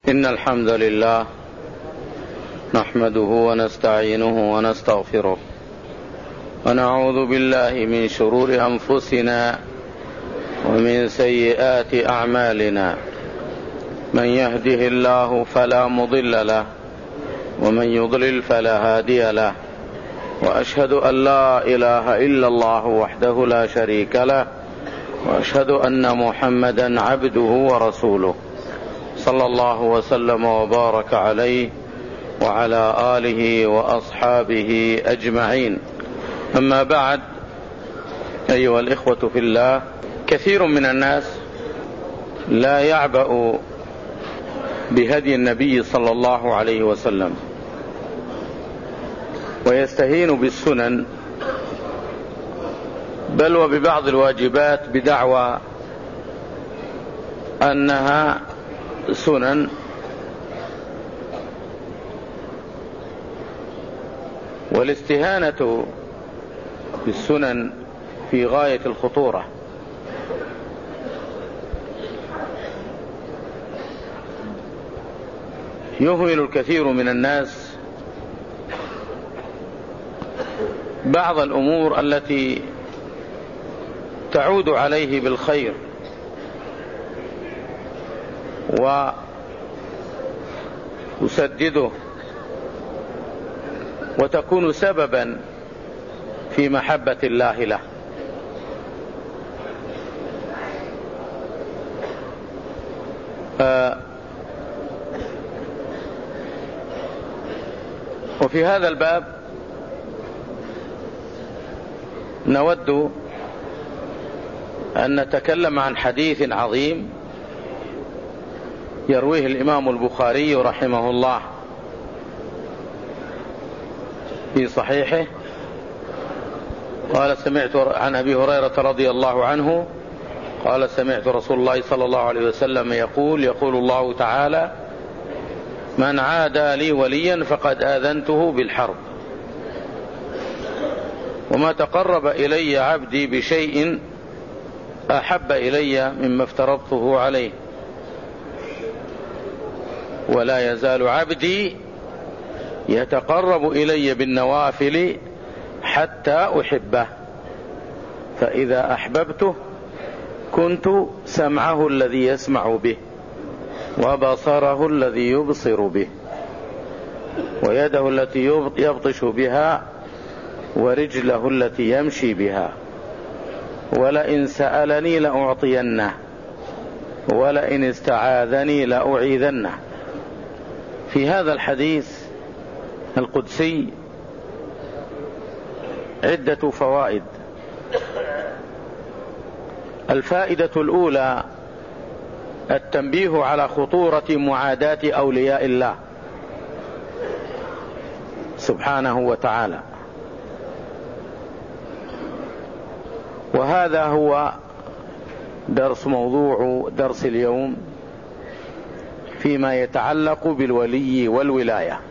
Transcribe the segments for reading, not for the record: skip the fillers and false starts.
إن الحمد لله نحمده ونستعينه ونستغفره ونعوذ بالله من شرور أنفسنا ومن سيئات أعمالنا. من يهده الله فلا مضل له ومن يضلل فلا هادي له، وأشهد أن لا إله إلا الله وحده لا شريك له، وأشهد أن محمدا عبده ورسوله صلى الله وسلم وبارك عليه وعلى آله وأصحابه أجمعين. أما بعد، أيها الإخوة في الله، كثير من الناس لا يعبأ بهدي النبي صلى الله عليه وسلم، ويستهين بالسنن بل وببعض الواجبات بدعوى أنها سنن، والاستهانة بالسنن في غاية الخطورة. يهمل الكثير من الناس بعض الأمور التي تعود عليه بالخير وتسدده وتكون سببا في محبة الله له. وفي هذا الباب نود أن نتكلم عن حديث عظيم يرويه الإمام البخاري رحمه الله في صحيحه. قال: سمعت عن أبي هريرة رضي الله عنه قال: سمعت رسول الله صلى الله عليه وسلم يقول الله تعالى: من عادى لي وليا فقد آذنته بالحرب، وما تقرب إلي عبدي بشيء أحب إلي مما افترضته عليه، ولا يزال عبدي يتقرب إلي بالنوافل حتى أحبه، فإذا أحببته كنت سمعه الذي يسمع به، وبصره الذي يبصر به، ويده التي يبطش بها، ورجله التي يمشي بها، ولئن سألني لأعطينه، ولئن استعاذني لأعيذنه. في هذا الحديث القدسي عدة فوائد. الفائدة الأولى التنبيه على خطورة معاداة أولياء الله سبحانه وتعالى، وهذا هو موضوع درس اليوم فيما يتعلق بالولي والولاية.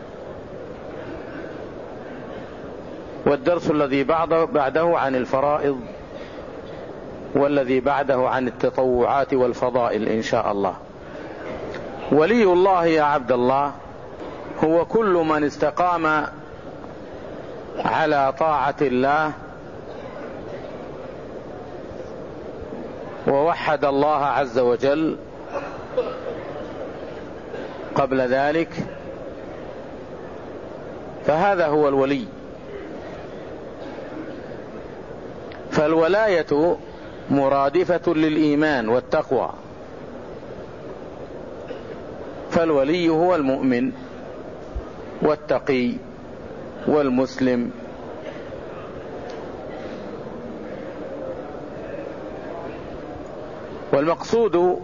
والدرس الذي بعده عن الفرائض، والذي بعده عن التطوعات والفضائل إن شاء الله. ولي الله يا عبد الله هو كل من استقام على طاعة الله ووحد الله عز وجل قبل ذلك، فهذا هو الولي. فالولاية مرادفة للإيمان والتقوى، فالولي هو المؤمن والتقي والمسلم. والمقصود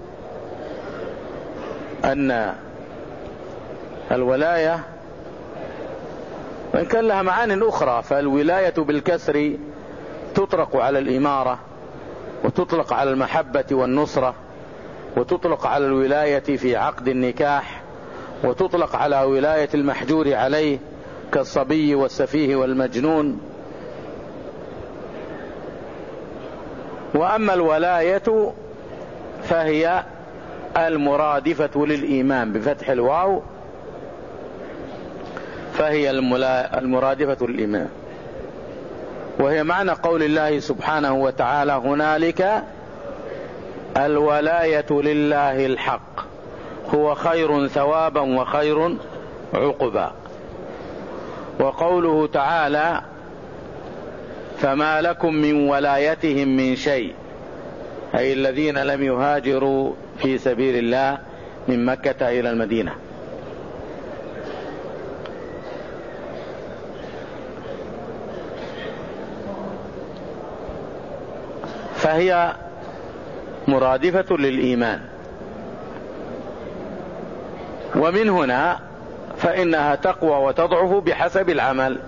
أن الولاية وإن كان لها معان أخرى، فالولاية بالكسر تطلق على الإمارة، وتطلق على المحبة والنصرة، وتطلق على الولاية في عقد النكاح، وتطلق على ولاية المحجور عليه كالصبي والسفيه والمجنون. وأما الولاية فهي المرادفة للإيمان بفتح الواو، فهي المرادفة للإيمان، وهي معنى قول الله سبحانه وتعالى: هنالك الولاية لله الحق هو خير ثوابا وخير عقبا. وقوله تعالى: فما لكم من ولايتهم من شيء، أي الذين لم يهاجروا في سبيل الله من مكة إلى المدينة. فهي مرادفة للإيمان، ومن هنا فإنها تقوى وتضعف بحسب العمل،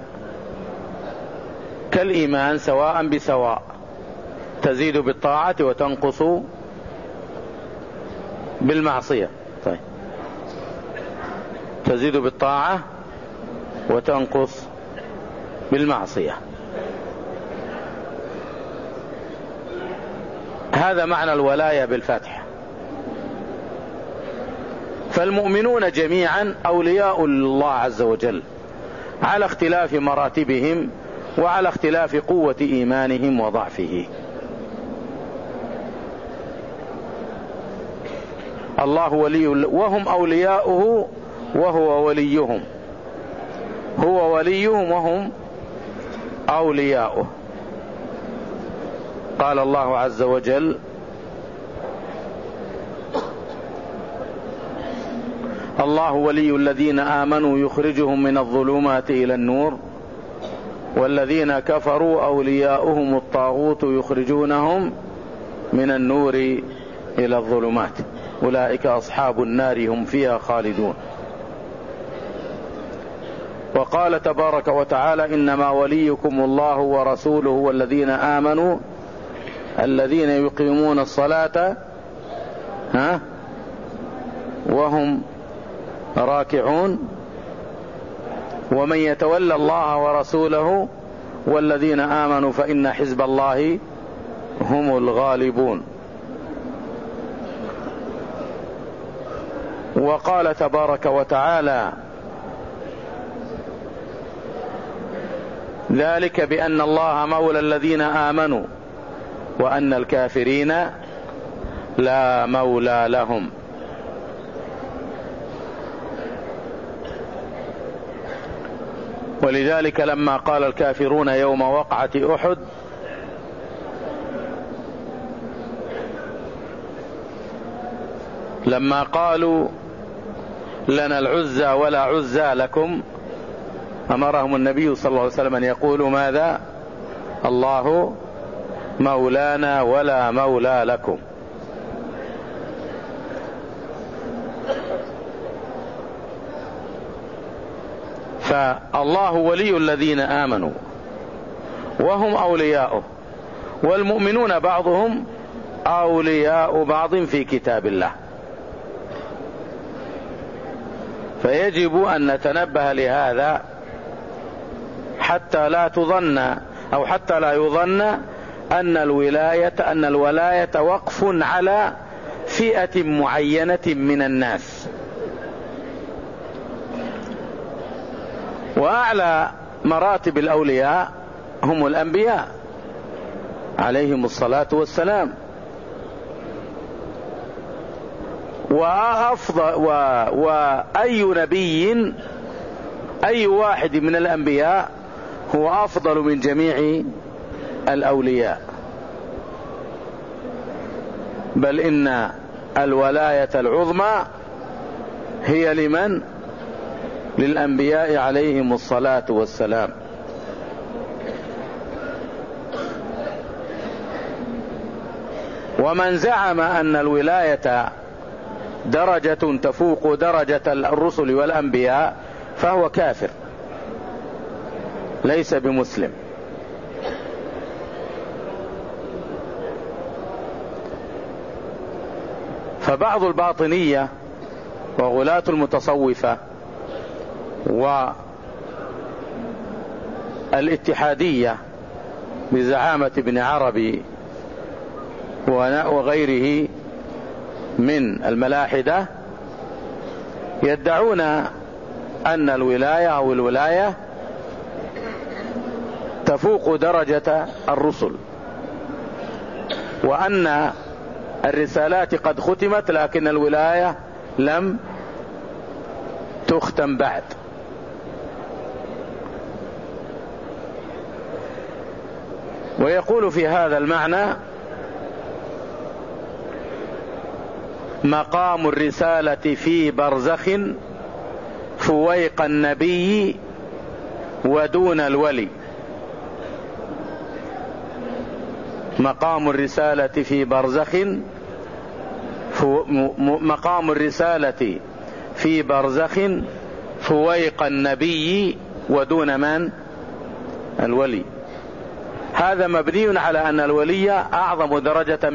كالإيمان سواء بسواء، تزيد بالطاعة وتنقص بالمعصية. طيب، تزيد بالطاعة وتنقص بالمعصية. هذا معنى الولاية بالفتح. فالمؤمنون جميعا أولياء الله عز وجل على اختلاف مراتبهم وعلى اختلاف قوة إيمانهم وضعفه. الله ولي، وهم أولياؤه وهو وليهم، هو وليهم وهم أولياؤه. قال الله عز وجل: الله ولي الذين آمنوا يخرجهم من الظلمات إلى النور والذين كفروا أولياؤهم الطاغوت يخرجونهم من النور إلى الظلمات أولئك أصحاب النار هم فيها خالدون. وقال تبارك وتعالى: إنما وليكم الله ورسوله والذين آمنوا الذين يقيمون الصلاة وهم راكعون ومن يتولى الله ورسوله والذين آمنوا فإن حزب الله هم الغالبون. وقال تبارك وتعالى: ذلك بأن الله مولى الذين آمنوا وأن الكافرين لا مولى لهم. ولذلك لما قال الكافرون يوم وقعة أحد: لما قالوا لنا العزى ولا عزى لكم، أمرهم النبي صلى الله عليه وسلم أن يقولوا ماذا؟ الله مولانا ولا مولى لكم. فالله ولي الذين آمنوا وهم أولياؤه، والمؤمنون بعضهم أولياء بعض في كتاب الله. فيجب أن نتنبه لهذا حتى لا تظن أو حتى لا يظن أن الولاية وقف على فئة معينة من الناس. وأعلى مراتب الأولياء هم الأنبياء عليهم الصلاة والسلام، وأي نبي، أي واحد من الأنبياء هو أفضل من جميع الأولياء، بل إن الولاية العظمى هي لمن؟ للأنبياء عليهم الصلاة والسلام. ومن زعم أن الولاية درجة تفوق درجة الرسل والأنبياء فهو كافر ليس بمسلم. فبعض الباطنية وغلاة المتصوفة والاتحادية بزعامة ابن عربي وغيره من الملاحدة يدعون أن الولاية أو الولاية تفوق درجة الرسل، وأن الرسالات قد ختمت لكن الولاية لم تختم بعد. ويقول في هذا المعنى: مقام الرسالة في برزخ فويق النبي ودون الولي. مقام الرسالة في برزخ مقام الرسالة في برزخ فويق النبي ودون من؟ الولي. هذا مبني على أن الولي أعظم درجة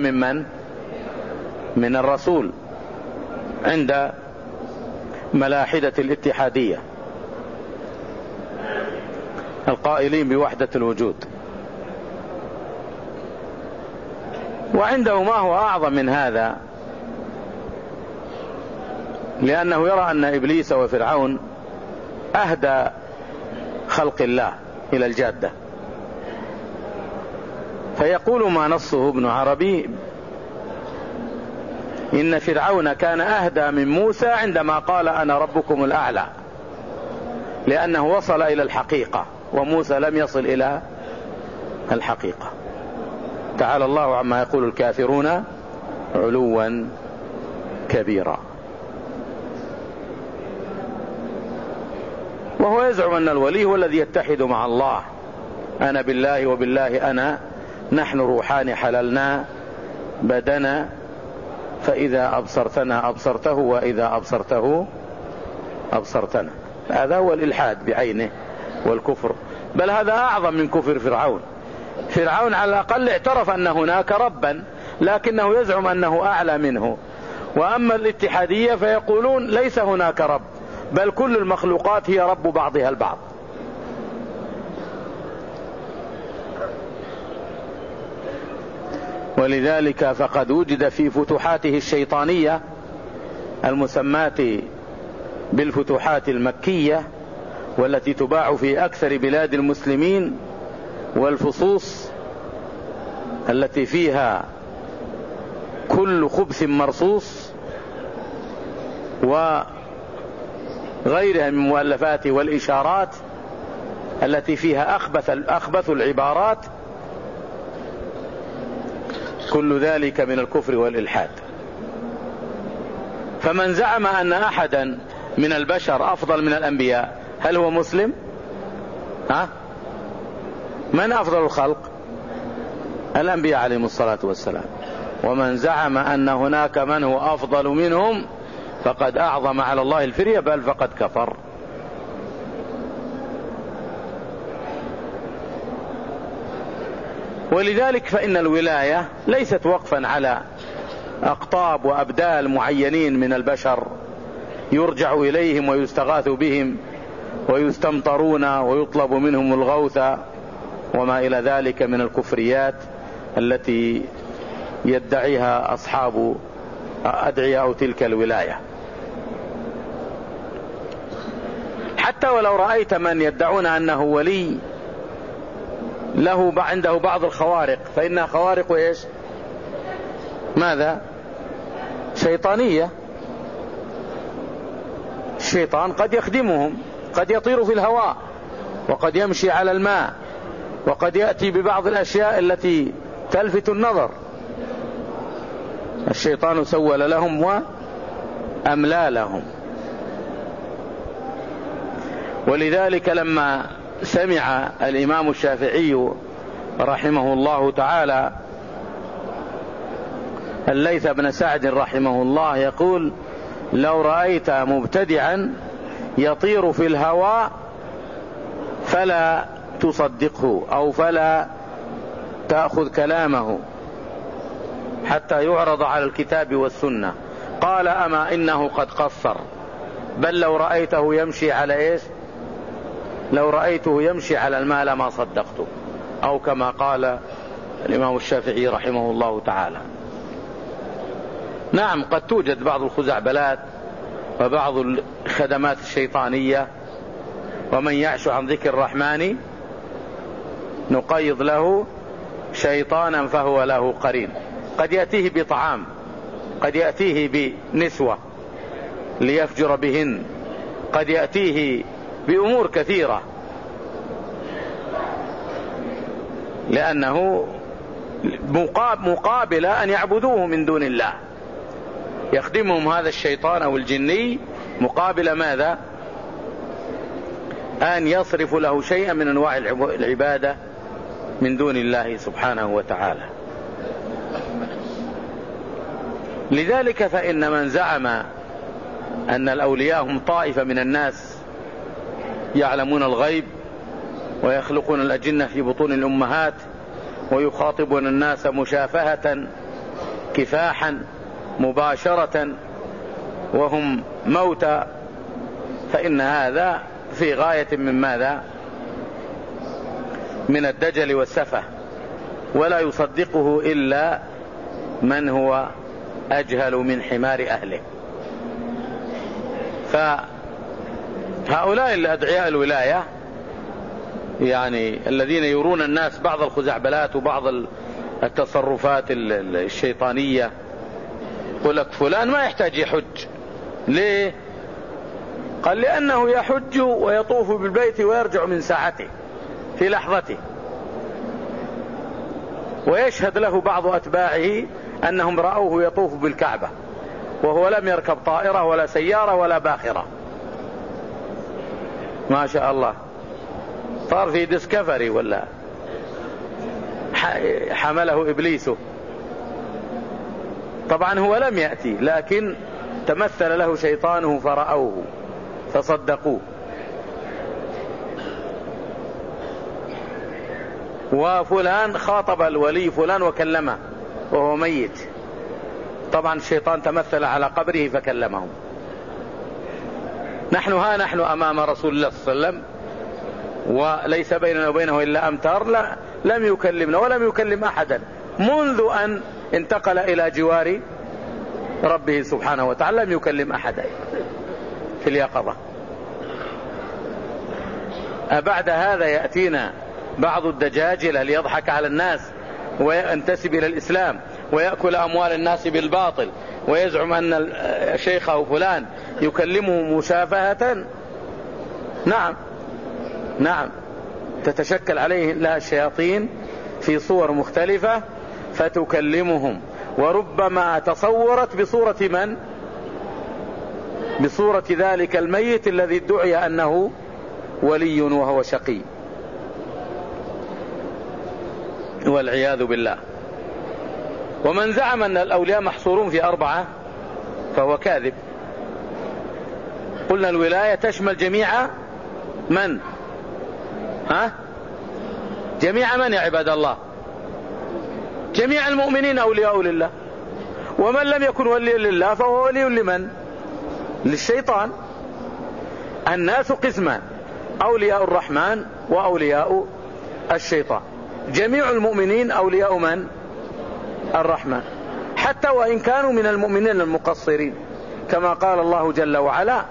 من الرسول عند ملاحدة الاتحادية القائلين بوحدة الوجود. وعنده ما هو أعظم من هذا، لأنه يرى أن إبليس وفرعون أهدى خلق الله إلى الجادة. فيقول ما نصه ابن عربي: إن فرعون كان أهدى من موسى عندما قال أنا ربكم الأعلى، لأنه وصل إلى الحقيقة وموسى لم يصل إلى الحقيقة. تعالى الله عما يقول الكافرون علوا كبيرا. وهو يزعم أن الولي هو الذي يتحد مع الله: أنا بالله وبالله أنا، نحن روحان حللنا بدنا، فإذا أبصرتنا أبصرته وإذا أبصرته أبصرتنا. هذا هو الإلحاد بعينه والكفر، بل هذا أعظم من كفر فرعون. فرعون على الأقل اعترف أن هناك ربا، لكنه يزعم أنه أعلى منه. وأما الاتحادية فيقولون ليس هناك رب، بل كل المخلوقات هي رب بعضها البعض. ولذلك فقد وجد في فتوحاته الشيطانية المسماة بالفتوحات المكية، والتي تباع في أكثر بلاد المسلمين، والفصوص التي فيها كل خبث مرصوص وغيرها من مؤلفات والإشارات التي فيها أخبث العبارات، كل ذلك من الكفر والإلحاد. فمن زعم أن أحدا من البشر أفضل من الأنبياء هل هو مسلم؟ من أفضل الخلق؟ الأنبياء عليهم الصلاة والسلام. ومن زعم أن هناك من هو أفضل منهم فقد أعظم على الله الفرية، بل فقد كفر. ولذلك فإن الولاية ليست وقفا على أقطاب وأبدال معينين من البشر يرجع إليهم ويستغاث بهم ويستمطرون ويطلب منهم الغوث وما إلى ذلك من الكفريات التي يدعيها أصحاب أدعياء تلك الولاية. حتى ولو رأيت من يدعون أنه ولي له عنده بعض الخوارق، فإنها خوارق إيش؟ ماذا؟ شيطانية. الشيطان قد يخدمهم، قد يطير في الهواء، وقد يمشي على الماء، وقد يأتي ببعض الأشياء التي تلفت النظر. الشيطان سول لهم وأملى لهم. ولذلك لما سمع الإمام الشافعي رحمه الله تعالى الليث بن سعد رحمه الله يقول: لو رأيت مبتدعا يطير في الهواء فلا تصدقه أو فلا تأخذ كلامه حتى يعرض على الكتاب والسنة. قال: أما إنه قد قصر، بل لو رأيته يمشي على إيش؟ لو رأيته يمشي على الماء لما صدقته، أو كما قال الإمام الشافعي رحمه الله تعالى. نعم قد توجد بعض الخزعبلات وبعض الخدمات الشيطانية، ومن يعش عن ذكر الرحمن نقيض له شيطانا فهو له قرين. قد يأتيه بطعام، قد يأتيه بنسوة ليفجر بهن، قد يأتيه بأمور كثيرة، لأنه مقابل أن يعبدوه من دون الله، يخدمهم هذا الشيطان أو الجني مقابل ماذا؟ أن يصرف له شيئا من أنواع العبادة من دون الله سبحانه وتعالى. لذلك فإن من زعم أن الأولياء هم طائفة من الناس يعلمون الغيب ويخلقون الأجنة في بطون الأمهات ويخاطبون الناس مشافهة كفاحا مباشرة وهم موتى، فإن هذا في غاية من ماذا؟ من الدجل والسفه، ولا يصدقه إلا من هو أجهل من حمار أهله. فهؤلاء الأدعياء الولاية يعني الذين يرون الناس بعض الخزعبلات وبعض التصرفات الشيطانية، يقول لك فلان ما يحتاج يحج. ليه؟ قال لأنه يحج ويطوف بالبيت ويرجع من ساعته في لحظته، ويشهد له بعض أتباعه أنهم رأوه يطوف بالكعبة وهو لم يركب طائرة ولا سيارة ولا باخرة. ما شاء الله، صار في ديسكفري ولا حمله إبليسه. طبعا هو لم يأتي، لكن تمثل له شيطانه فرأوه فصدقوه. وفلان خاطب الولي فلان وكلمه وهو ميت، طبعا الشيطان تمثل على قبره فكلمهم. نحن أمام رسول الله صلى الله عليه وسلم وليس بيننا وبينه إلا أمتار، لا لم يكلمنا ولم يكلم أحدا منذ أن انتقل إلى جوار ربه سبحانه وتعالى، لم يكلم أحدا في اليقظة. بعد هذا يأتينا بعض الدجاجلة ليضحك على الناس وينتسب إلى الإسلام ويأكل أموال الناس بالباطل ويزعم أن شيخه فلان يكلمه مشافهة. نعم تتشكل عليه لها الشياطين في صور مختلفة فتكلمهم، وربما تصورت بصورة من؟ بصورة ذلك الميت الذي ادعي أنه ولي وهو شقي، والعياذ بالله. ومن زعم أن الأولياء محصورون في 4 فهو كاذب. قلنا الولاية تشمل جميع من؟ جميع من يا عباد الله؟ جميع المؤمنين أولياء لله، ومن لم يكن وليا لله فهو ولي لمن؟ للشيطان. الناس قسمان: أولياء الرحمن وأولياء الشيطان. جميع المؤمنين أولياء من؟ الرحمن، حتى وإن كانوا من المؤمنين المقصرين، كما قال الله جل وعلا: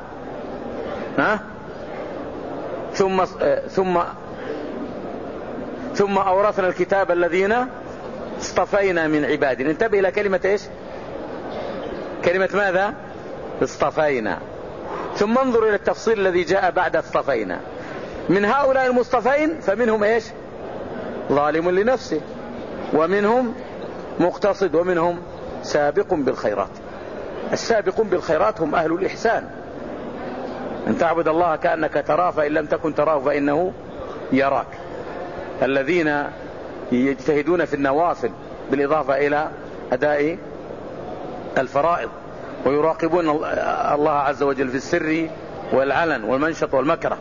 ثم أورثنا الكتاب الذين اصطفينا من عبادنا. انتبه إلى كلمة إيش؟ كلمة ماذا؟ اصطفينا. ثم انظر إلى التفصيل الذي جاء بعد اصطفينا. من هؤلاء المصطفين فمنهم إيش؟ ظالم لنفسه، ومنهم مقتصد، ومنهم سابق بالخيرات. السابقون بالخيرات هم أهل الإحسان، أن تعبد الله كأنك تراه فإن لم تكن تراه فإنه يراك. الذين يجتهدون في النوافل بالإضافة إلى أداء الفرائض، ويراقبون الله عز وجل في السر والعلن والمنشط والمكره.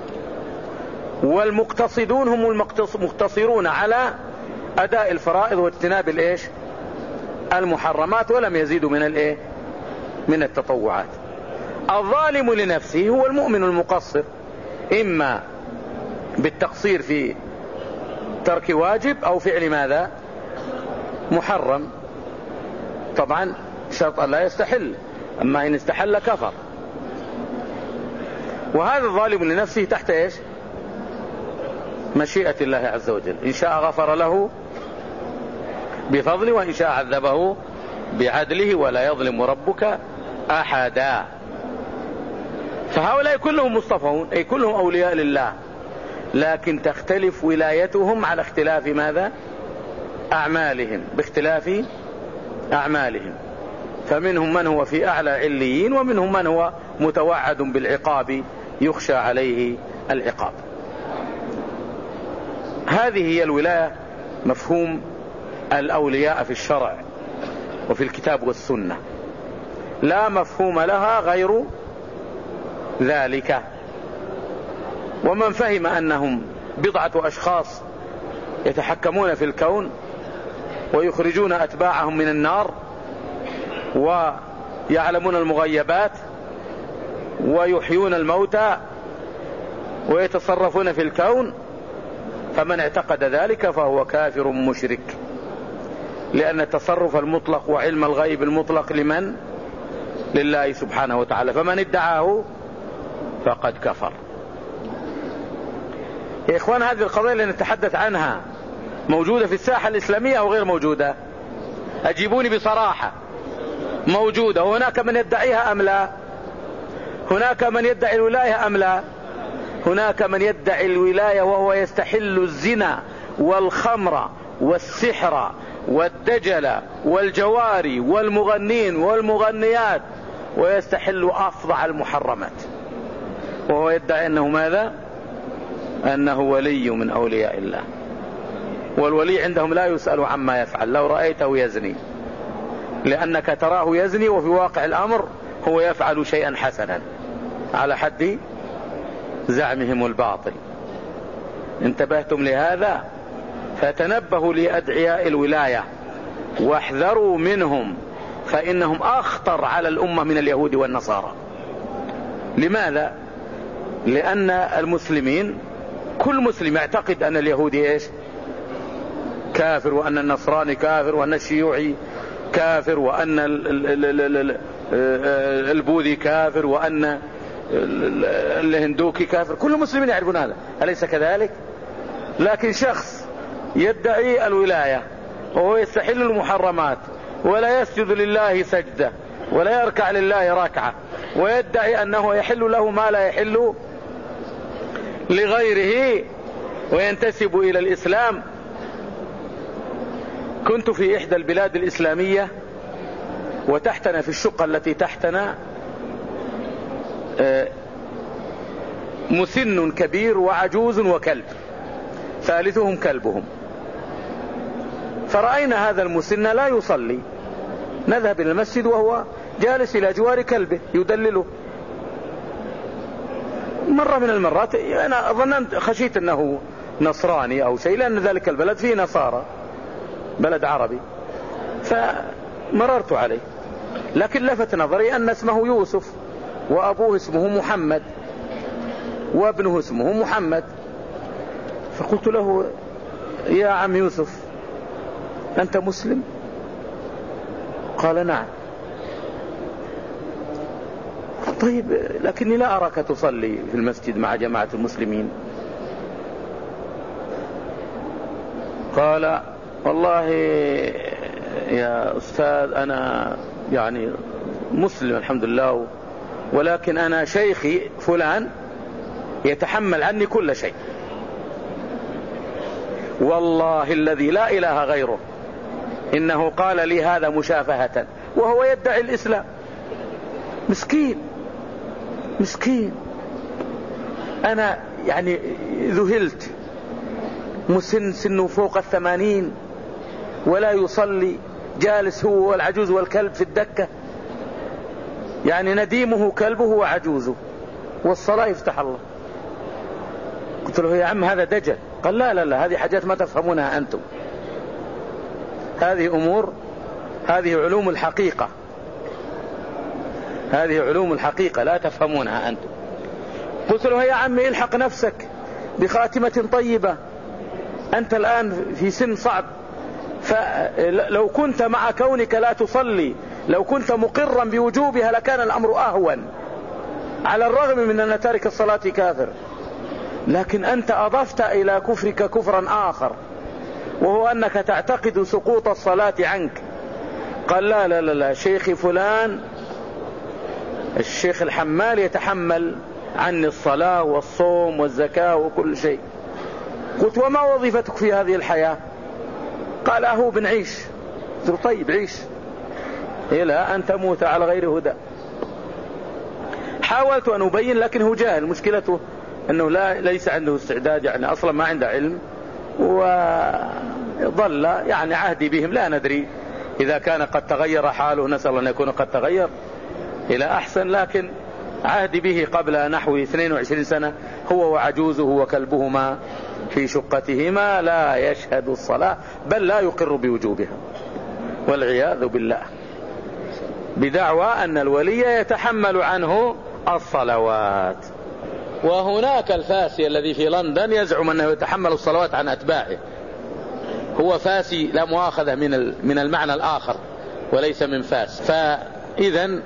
والمقتصدون هم المقتصرون على أداء الفرائض واجتناب الإيش؟ المحرمات، ولم يزيدوا من الإيه؟ من التطوعات. الظالم لنفسه هو المؤمن المقصر، إما بالتقصير في ترك واجب أو فعل ماذا؟ محرم. طبعا شرط أن لا يستحل، أما إن استحل كفر. وهذا ظالم لنفسه تحت إيش؟ مشيئة الله عز وجل، إن شاء غفر له بفضله وإن شاء عذبه بعدله ولا يظلم ربك أحدا. فهؤلاء كلهم مصطفون، أي كلهم أولياء لله، لكن تختلف ولايتهم على اختلاف ماذا؟ أعمالهم، باختلاف أعمالهم. فمنهم من هو في أعلى عليين، ومنهم من هو متوعد بالعقاب يخشى عليه العقاب. هذه هي الولاية، مفهوم الأولياء في الشرع وفي الكتاب والسنة، لا مفهوم لها غير ذلك. ومن فهم أنهم بضعة أشخاص يتحكمون في الكون ويخرجون أتباعهم من النار ويعلمون المغيبات ويحيون الموتى ويتصرفون في الكون، فمن اعتقد ذلك فهو كافر مشرك، لأن التصرف المطلق وعلم الغيب المطلق لمن؟ لله سبحانه وتعالى، فمن ادعاه فقد كفر. يا إخوان، هذه القضايا اللي نتحدث عنها موجودة في الساحة الإسلامية أو غير موجودة؟ أجيبوني بصراحة. موجودة. وهناك من يدعيها أم لا؟ هناك من يدعي الولاية أم لا؟ هناك من يدعي الولاية وهو يستحل الزنا والخمر والسحر والدجل والجواري والمغنين والمغنيات، ويستحل أفظع المحرمات، وهو يدعي أنه ماذا؟ أنه ولي من أولياء الله. والولي عندهم لا يسأل عما يفعل، لو رأيته يزني، لأنك تراه يزني وفي واقع الأمر هو يفعل شيئا حسنا على حد زعمهم الباطل. انتبهتم لهذا؟ فتنبهوا لأدعياء الولاية واحذروا منهم، فإنهم أخطر على الأمة من اليهود والنصارى. لماذا؟ لأن المسلمين، كل مسلم يعتقد أن اليهودي إيش؟ كافر، وأن النصراني كافر، وأن الشيوعي كافر، وأن البوذي كافر، وأن الهندوكي كافر. كل المسلمين يعرفون هذا، أليس كذلك؟ لكن شخص يدعي الولاية وهو يستحل المحرمات ولا يسجد لله سجدة ولا يركع لله ركعة، ويدعي أنه يحل له ما لا يحل لغيره، وينتسب إلى الإسلام. كنت في إحدى البلاد الإسلامية، وتحتنا في الشقة التي تحتنا مسن كبير وعجوز وكلب، ثالثهم كلبهم. فرأينا هذا المسن لا يصلي، نذهب إلى المسجد وهو جالس إلى جوار كلبه يدلله. مرة من المرات أنا ظننت، خشيت أنه نصراني أو شيء، لأن ذلك البلد فيه نصارى، بلد عربي، فمررت عليه، لكن لفت نظري أن اسمه يوسف، وأبوه اسمه محمد، وابنه اسمه محمد. فقلت له: يا عم يوسف، أنت مسلم؟ قال: نعم. طيب، لكني لا أراك تصلي في المسجد مع جماعة المسلمين. قال: والله يا أستاذ، أنا يعني مسلم الحمد لله، ولكن أنا شيخي فلان يتحمل عني كل شيء، والله الذي لا إله غيره إنه قال لي هذا مشافهة، وهو يدعي الإسلام. مسكين مسكين. أنا يعني ذهلت، مسن سنه فوق 80 ولا يصلي، جالس هو والعجوز والكلب في الدكة، يعني نديمه كلبه وعجوزه، والصلاة يفتح الله. قلت له: يا عم هذا دجل. قال: لا لا لا، هذه حاجات ما تفهمونها أنتم، هذه أمور، هذه علوم الحقيقة، هذه علوم الحقيقة لا تفهمونها أنتم. قلت له: يا عمي الحق نفسك بخاتمة طيبة، أنت الآن في سن صعب، فلو كنت مع كونك لا تصلي لو كنت مقرا بوجوبها لكان الأمر أهون، على الرغم من أن تارك الصلاة كافر، لكن أنت أضفت إلى كفرك كفرا آخر، وهو أنك تعتقد سقوط الصلاة عنك. قال لا لا لا لا، شيخي فلان الشيخ الحمال يتحمل عني الصلاة والصوم والزكاة وكل شيء. قلت وما وظيفتك في هذه الحياة؟ قال أهو بنعيش. قلت طيب عيش إلى أن تموت على غير هدى. حاولت أن أبين لكنه جاهل، مشكلته أنه ليس عنده استعداد، يعني أصلا ما عنده علم، وظل يعني عهدي بهم لا ندري إذا كان قد تغير حاله، نسأل أن يكون قد تغير إلى أحسن، لكن عهدي به قبل نحو 22 سنة، هو وعجوزه وكلبهما في شقتهما لا يشهد الصلاة، بل لا يقر بوجوبها والعياذ بالله، بدعوى أن الولي يتحمل عنه الصلوات. وهناك الفاسي الذي في لندن يزعم أنه يتحمل الصلوات عن أتباعه، هو فاسي لا مؤاخذة من المعنى الآخر وليس من فاس. فإذن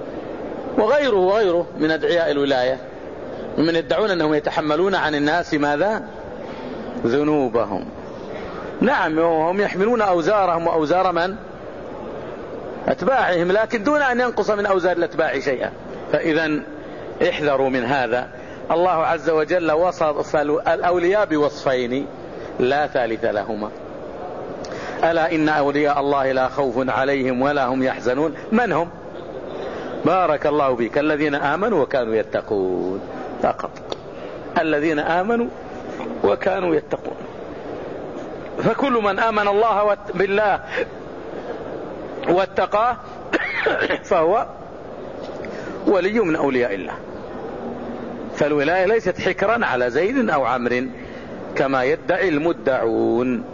وغيره من أدعياء الولاية ممن يدعون أنهم يتحملون عن الناس ماذا؟ ذنوبهم. نعم، هم يحملون أوزارهم وأوزار من؟ أتباعهم، لكن دون أن ينقص من أوزار الأتباع شيئا. فإذن احذروا من هذا. الله عز وجل وصف الأولياء بوصفين لا ثالث لهما: ألا إن أولياء الله لا خوف عليهم ولا هم يحزنون. من هم؟ بارك الله بك، الذين آمنوا وكانوا يتقون فقط، الذين آمنوا وكانوا يتقون. فكل من آمن الله بالله واتقاه فهو ولي من أولياء الله. فالولاية ليست حكرا على زيد أو عمرو كما يدعي المدعون.